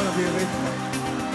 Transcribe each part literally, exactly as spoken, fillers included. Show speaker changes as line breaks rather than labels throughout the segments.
la birretta.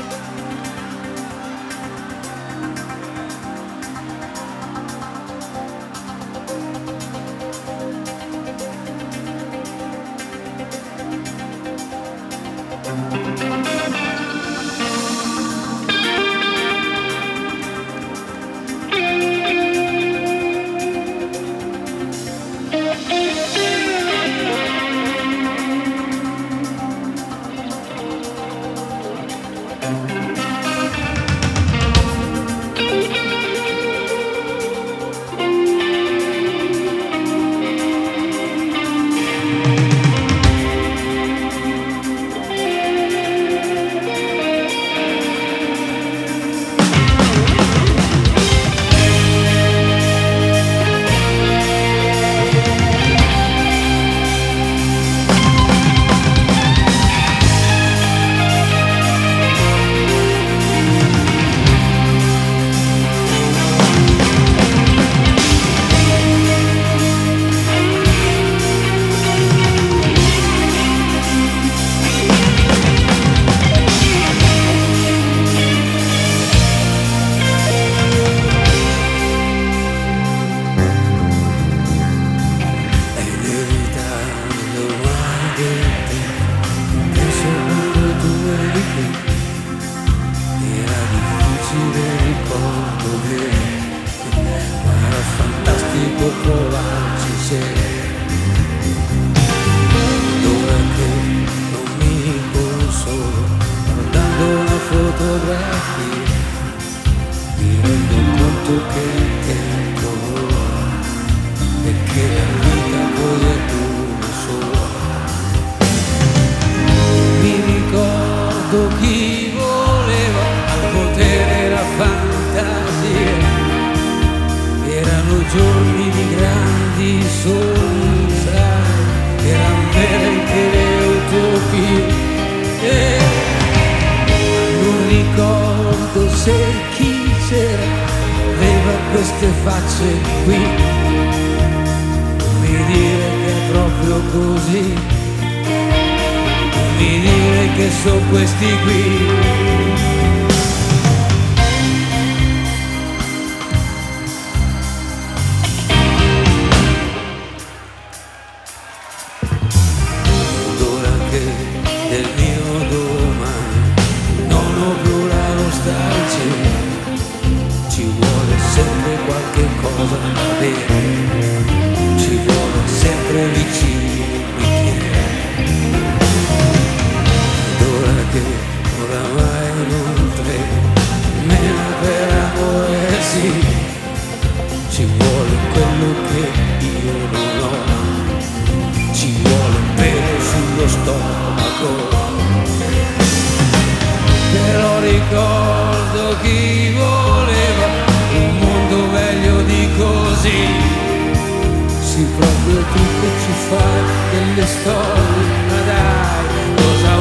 Mi rendo conto che il tempo e che la vita poi è una sola. Mi ricordo chi voleva al potere la fantasia, erano giorni di grandi sogni, sai, erano vere anche le utopie. E non ricordo se chi c'era aveva queste facce qui. Non mi dire che è proprio così, non mi dire che sono questi qui. Del mio domani non ho più la nostalgia, ci vuole sempre qualche cosa da bere, ci vuole sempre vicino un bicchiere. Ed ora che oramai non tremo nemmeno per amore, sì, ci vuole quello che io non ho, ci vuole un pelo sullo stomaco. Però ricordo chi voleva un mondo meglio di così. Sì, proprio tu che ci fai delle storie, ma dai, cosa